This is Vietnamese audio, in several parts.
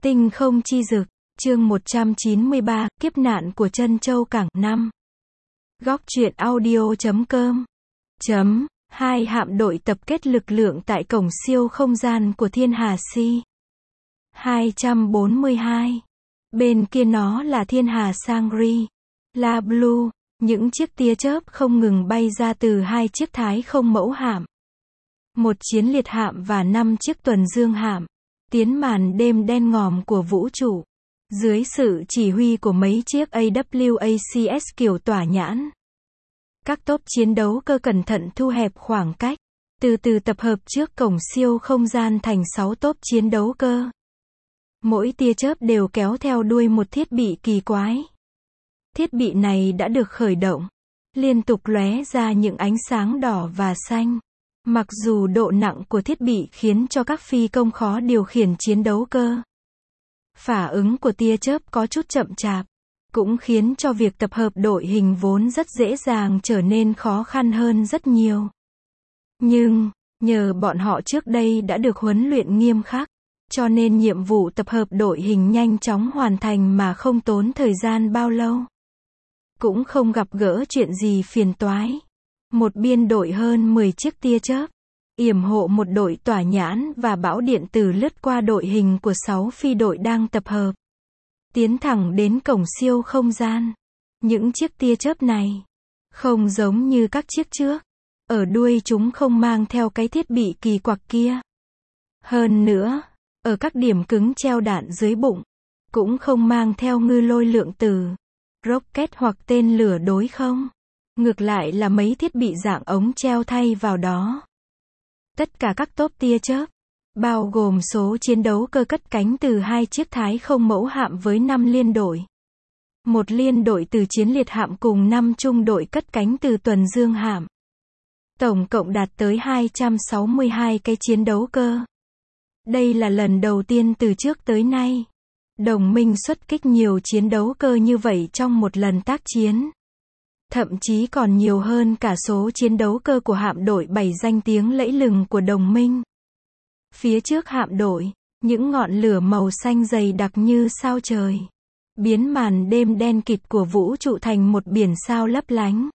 Tinh không chi dực, chương 193, kiếp nạn của Trân Châu Cảng 5. Góc truyện audio.com. Hai hạm đội tập kết lực lượng tại cổng siêu không gian của Thiên Hà Si. 242. Bên kia nó là Thiên Hà Sangri. La Blue, những chiếc tia chớp không ngừng bay ra từ hai chiếc thái không mẫu hạm, một chiến liệt hạm và 5 chiếc tuần dương hạm, tiến màn đêm đen ngòm của vũ trụ. Dưới sự chỉ huy của mấy chiếc AWACS kiểu tỏa nhãn, các tốp chiến đấu cơ cẩn thận thu hẹp khoảng cách, từ từ tập hợp trước cổng siêu không gian thành 6 tốp chiến đấu cơ. Mỗi tia chớp đều kéo theo đuôi một thiết bị kỳ quái. Thiết bị này đã được khởi động, liên tục lóe ra những ánh sáng đỏ và xanh. Mặc dù độ nặng của thiết bị khiến cho các phi công khó điều khiển chiến đấu cơ, phản ứng của tia chớp có chút chậm chạp, cũng khiến cho việc tập hợp đội hình vốn rất dễ dàng trở nên khó khăn hơn rất nhiều. Nhưng, nhờ bọn họ trước đây đã được huấn luyện nghiêm khắc, cho nên nhiệm vụ tập hợp đội hình nhanh chóng hoàn thành mà không tốn thời gian bao lâu. Cũng không gặp gỡ chuyện gì phiền toái. Một biên đội hơn 10 chiếc tia chớp, yểm hộ một đội tỏa nhãn và bão điện tử lướt qua đội hình của 6 phi đội đang tập hợp, tiến thẳng đến cổng siêu không gian. Những chiếc tia chớp này, không giống như các chiếc trước, ở đuôi chúng không mang theo cái thiết bị kỳ quặc kia. Hơn nữa, ở các điểm cứng treo đạn dưới bụng, cũng không mang theo ngư lôi lượng tử, rocket hoặc tên lửa đối không. Ngược lại là mấy thiết bị dạng ống treo thay vào đó. Tất cả các tốp tia chớp, bao gồm số chiến đấu cơ cất cánh từ 2 chiếc thái không mẫu hạm với 5 liên đội, một liên đội từ chiến liệt hạm cùng 5 trung đội cất cánh từ tuần dương hạm. Tổng cộng đạt tới 262 cái chiến đấu cơ. Đây là lần đầu tiên từ trước tới nay, đồng minh xuất kích nhiều chiến đấu cơ như vậy trong một lần tác chiến. Thậm chí còn nhiều hơn cả số chiến đấu cơ của hạm đội 7 danh tiếng lẫy lừng của đồng minh. Phía trước hạm đội, những ngọn lửa màu xanh dày đặc như sao trời, biến màn đêm đen kịt của vũ trụ thành một biển sao lấp lánh.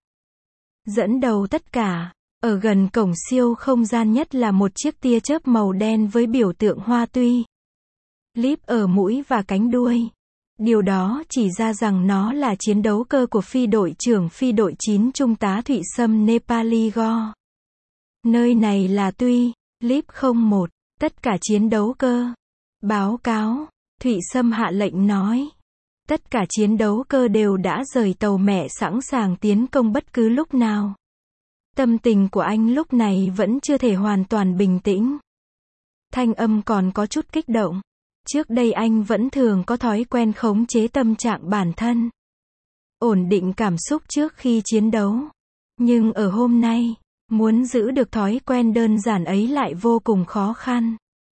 Dẫn đầu tất cả, ở gần cổng siêu không gian nhất là một chiếc tia chớp màu đen với biểu tượng hoa tuy líp ở mũi và cánh đuôi. Điều đó chỉ ra rằng nó là chiến đấu cơ của phi đội trưởng phi đội 9 Trung tá Thụy Sâm Nepali Go. Nơi này là tuy líp 01, tất cả chiến đấu cơ. Báo cáo, Thụy Sâm hạ lệnh nói. Tất cả chiến đấu cơ đều đã rời tàu mẹ sẵn sàng tiến công bất cứ lúc nào. Tâm tình của anh lúc này vẫn chưa thể hoàn toàn bình tĩnh. Thanh âm còn có chút kích động. Trước đây anh vẫn thường có thói quen khống chế tâm trạng bản thân, ổn định cảm xúc trước khi chiến đấu. Nhưng ở hôm nay, muốn giữ được thói quen đơn giản ấy lại vô cùng khó khăn.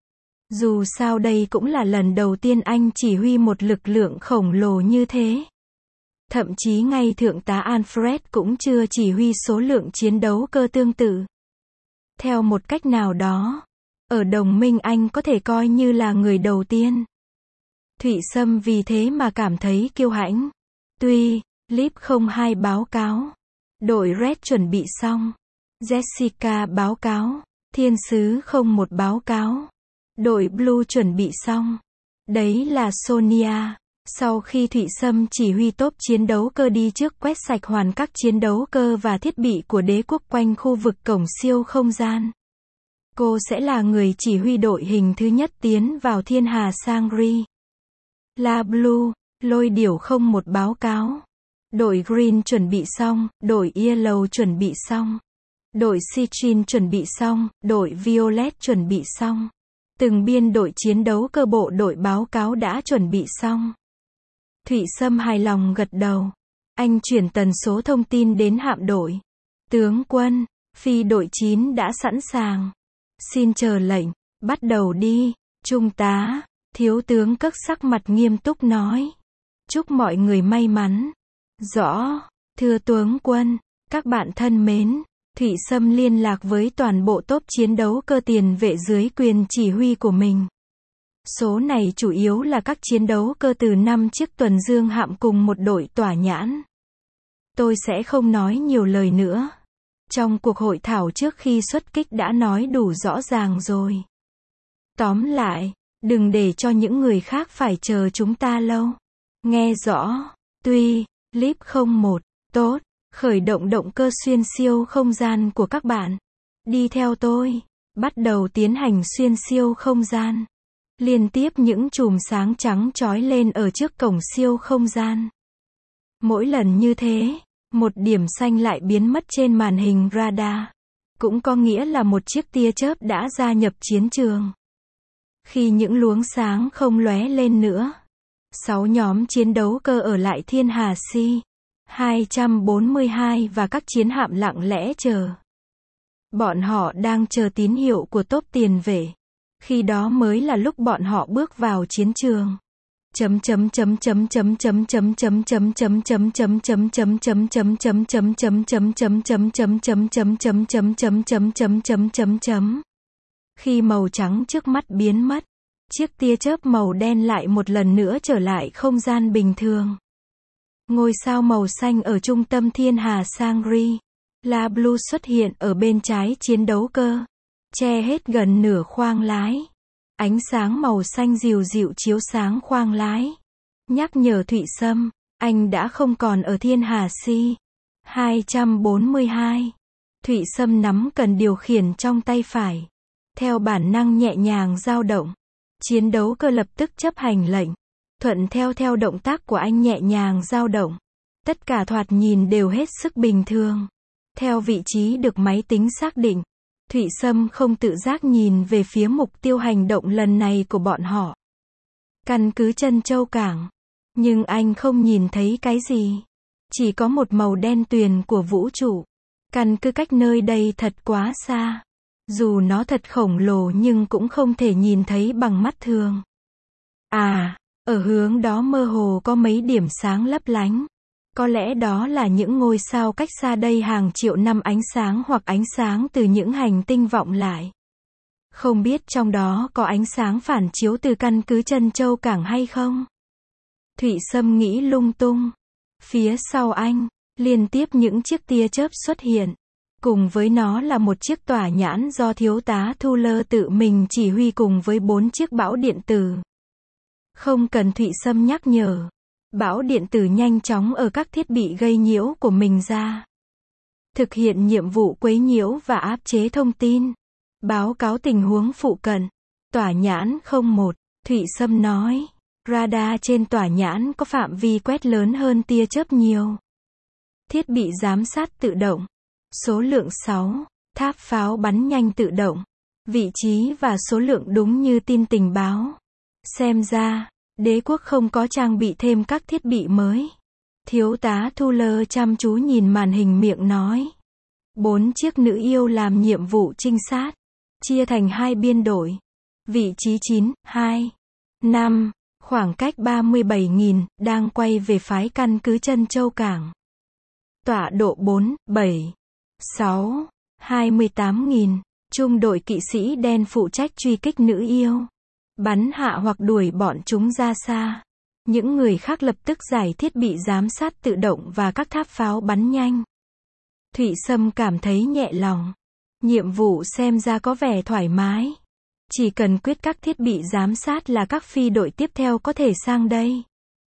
Dù sao đây cũng là lần đầu tiên anh chỉ huy một lực lượng khổng lồ như thế. Thậm chí ngay thượng tá Alfred cũng chưa chỉ huy số lượng chiến đấu cơ tương tự. Theo một cách nào đó, ở đồng minh anh có thể coi như là người đầu tiên. Thụy Sâm vì thế mà cảm thấy kiêu hãnh. Tuy líp 02 báo cáo, đội Red chuẩn bị xong. Jessica báo cáo, thiên sứ 01 báo cáo, đội Blue chuẩn bị xong. Đấy là Sonia. Sau khi Thụy Sâm chỉ huy tốp chiến đấu cơ đi trước quét sạch hoàn các chiến đấu cơ và thiết bị của đế quốc quanh khu vực cổng siêu không gian, cô sẽ là người chỉ huy đội hình thứ nhất tiến vào Thiên Hà Sangri. La Blue, lôi điểu 01 báo cáo. Đội Green chuẩn bị xong, đội Yellow chuẩn bị xong. Đội Citrin chuẩn bị xong, đội Violet chuẩn bị xong. Từng biên đội chiến đấu cơ bộ đội báo cáo đã chuẩn bị xong. Thụy Sâm hài lòng gật đầu. Anh chuyển tần số thông tin đến hạm đội. Tướng quân, phi đội 9 đã sẵn sàng. Xin chờ lệnh, bắt đầu đi. Trung tá, thiếu tướng Cất sắc mặt nghiêm túc nói. Chúc mọi người may mắn. Rõ, thưa tướng quân, các bạn thân mến, Thụy Sâm liên lạc với toàn bộ tốp chiến đấu cơ tiền vệ dưới quyền chỉ huy của mình. Số này chủ yếu là các chiến đấu cơ từ 5 chiếc tuần dương hạm cùng một đội tỏa nhãn. Tôi sẽ không nói nhiều lời nữa. Trong cuộc hội thảo trước khi xuất kích đã nói đủ rõ ràng rồi. Tóm lại, đừng để cho những người khác phải chờ chúng ta lâu. Nghe rõ. Tuy, Leap 01, tốt, khởi động động cơ xuyên siêu không gian của các bạn. Đi theo tôi. Bắt đầu tiến hành xuyên siêu không gian. Liên tiếp những chùm sáng trắng chói lên ở trước cổng siêu không gian. Mỗi lần như thế, một điểm xanh lại biến mất trên màn hình radar. Cũng có nghĩa là một chiếc tia chớp đã gia nhập chiến trường. Khi những luống sáng không lóe lên nữa, 6 nhóm chiến đấu cơ ở lại Thiên Hà C-242 và các chiến hạm lặng lẽ chờ. Bọn họ đang chờ tín hiệu của tốp tiền vệ. Khi đó mới là lúc bọn họ bước vào chiến trường. Khi màu trắng trước mắt biến mất, chiếc tia chớp màu đen lại một lần nữa trở lại không gian bình thường. Ngôi sao màu xanh ở trung tâm Thiên Hà Sangri, La Blue xuất hiện ở bên trái chiến đấu cơ, che hết gần nửa khoang lái. Ánh sáng màu xanh dịu dịu chiếu sáng khoang lái. Nhắc nhở Thụy Sâm, anh đã không còn ở Thiên Hà C-242. Thụy Sâm nắm cần điều khiển trong tay phải. Theo bản năng nhẹ nhàng dao động. Chiến đấu cơ lập tức chấp hành lệnh. Thuận theo động tác của anh nhẹ nhàng dao động. Tất cả thoạt nhìn đều hết sức bình thường. Theo vị trí được máy tính xác định, Thụy Sâm không tự giác nhìn về phía mục tiêu hành động lần này của bọn họ. Căn cứ Trân Châu Cảng. Nhưng anh không nhìn thấy cái gì. Chỉ có một màu đen tuyền của vũ trụ. Căn cứ cách nơi đây thật quá xa. Dù nó thật khổng lồ nhưng cũng không thể nhìn thấy bằng mắt thường. À, ở hướng đó mơ hồ có mấy điểm sáng lấp lánh. Có lẽ đó là những ngôi sao cách xa đây hàng triệu năm ánh sáng hoặc ánh sáng từ những hành tinh vọng lại. Không biết trong đó có ánh sáng phản chiếu từ căn cứ Trân Châu Cảng hay không? Thụy Sâm nghĩ lung tung. Phía sau anh, liên tiếp những chiếc tia chớp xuất hiện. Cùng với nó là một chiếc tỏa nhãn do thiếu tá Thuler tự mình chỉ huy cùng với 4 chiếc bão điện tử. Không cần Thụy Sâm nhắc nhở. Bão điện tử nhanh chóng ở các thiết bị gây nhiễu của mình ra. Thực hiện nhiệm vụ quấy nhiễu và áp chế thông tin. Báo cáo tình huống phụ cận. Tỏa nhãn 01, Thụy Sâm nói. Radar trên tỏa nhãn có phạm vi quét lớn hơn tia chớp nhiều. Thiết bị giám sát tự động. Số lượng 6, tháp pháo bắn nhanh tự động. Vị trí và số lượng đúng như tin tình báo. Xem ra, đế quốc không có trang bị thêm các thiết bị mới. Thiếu tá Thuler chăm chú nhìn màn hình miệng nói. 4 chiếc nữ yêu làm nhiệm vụ trinh sát. Chia thành 2 biên đội. Vị trí 9, 2, 5, khoảng cách 37.000, đang quay về phái căn cứ Trân Châu Cảng. Tọa độ 4, 7, 6, 28.000, trung đội kỵ sĩ đen phụ trách truy kích nữ yêu. Bắn hạ hoặc đuổi bọn chúng ra xa. Những người khác lập tức giải thiết bị giám sát tự động và các tháp pháo bắn nhanh. Thụy Sâm cảm thấy nhẹ lòng. Nhiệm vụ xem ra có vẻ thoải mái. Chỉ cần quyết các thiết bị giám sát là các phi đội tiếp theo có thể sang đây.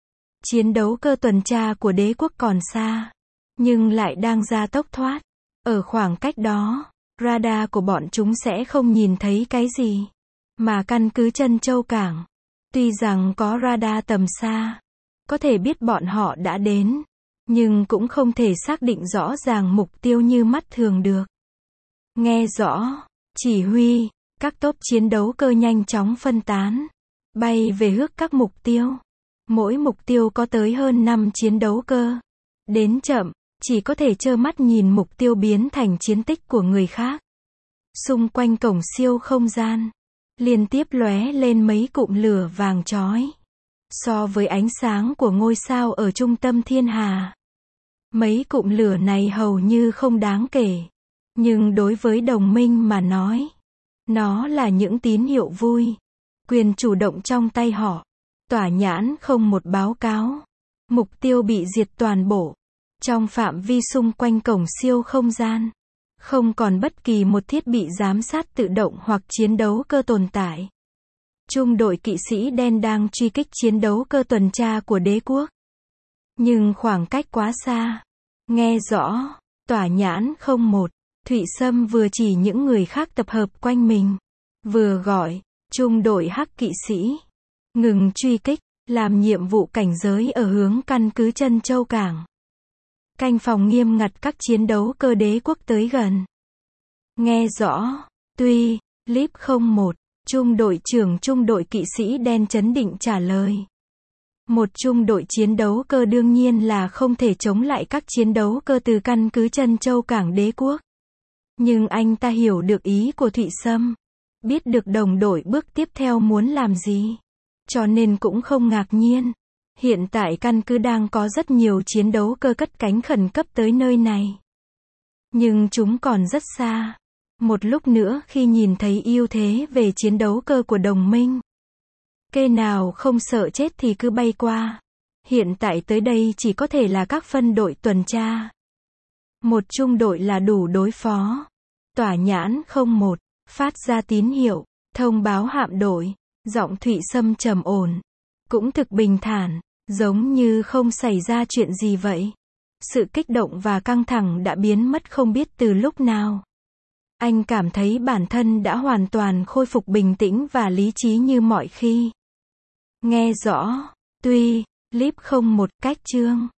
Chiến đấu cơ tuần tra của đế quốc còn xa, nhưng lại đang gia tốc thoát. Ở khoảng cách đó, radar của bọn chúng sẽ không nhìn thấy cái gì. Mà căn cứ Trân Châu Cảng, tuy rằng có radar tầm xa, có thể biết bọn họ đã đến, nhưng cũng không thể xác định rõ ràng mục tiêu như mắt thường được. Nghe rõ, chỉ huy, các tốp chiến đấu cơ nhanh chóng phân tán, bay về hướng các mục tiêu. Mỗi mục tiêu có tới hơn 5 chiến đấu cơ. Đến chậm, chỉ có thể trơ mắt nhìn mục tiêu biến thành chiến tích của người khác. Xung quanh cổng siêu không gian, liên tiếp lóe lên mấy cụm lửa vàng chói. So với ánh sáng của ngôi sao ở trung tâm thiên hà, mấy cụm lửa này hầu như không đáng kể. Nhưng đối với đồng minh mà nói, nó là những tín hiệu vui. Quyền chủ động trong tay họ. Tỏa nhãn không một báo cáo. Mục tiêu bị diệt toàn bộ. Trong phạm vi xung quanh cổng siêu không gian. Không còn bất kỳ một thiết bị giám sát tự động hoặc chiến đấu cơ tồn tại. Trung đội kỵ sĩ đen đang truy kích chiến đấu cơ tuần tra của đế quốc. Nhưng khoảng cách quá xa. Nghe rõ. Tỏa nhãn không một. Thụy Sâm vừa chỉ những người khác tập hợp quanh mình. Vừa gọi. Trung đội hắc kỵ sĩ. Ngừng truy kích. Làm nhiệm vụ cảnh giới ở hướng căn cứ Trân Châu Cảng. Canh phòng nghiêm ngặt các chiến đấu cơ đế quốc tới gần. Nghe rõ. Tuy. Líp 01. Trung đội trưởng trung đội kỵ sĩ đen chấn định trả lời. Một trung đội chiến đấu cơ đương nhiên là không thể chống lại các chiến đấu cơ từ căn cứ Trân Châu Cảng đế quốc. Nhưng anh ta hiểu được ý của Thụy Sâm. Biết được đồng đội bước tiếp theo muốn làm gì. Cho nên cũng không ngạc nhiên. Hiện tại căn cứ đang có rất nhiều chiến đấu cơ cất cánh khẩn cấp tới nơi này. Nhưng chúng còn rất xa. Một lúc nữa khi nhìn thấy ưu thế về chiến đấu cơ của đồng minh. Kê nào không sợ chết thì cứ bay qua. Hiện tại tới đây chỉ có thể là các phân đội tuần tra. Một trung đội là đủ đối phó. Tỏa nhãn không một. Phát ra tín hiệu. Thông báo hạm đội. Giọng Thụy Sâm trầm ổn. Cũng thực bình thản. Giống như không xảy ra chuyện gì vậy. Sự kích động và căng thẳng đã biến mất không biết từ lúc nào. Anh cảm thấy bản thân đã hoàn toàn khôi phục bình tĩnh và lý trí như mọi khi. Nghe rõ. Tuy. Líp 01. Cách chương.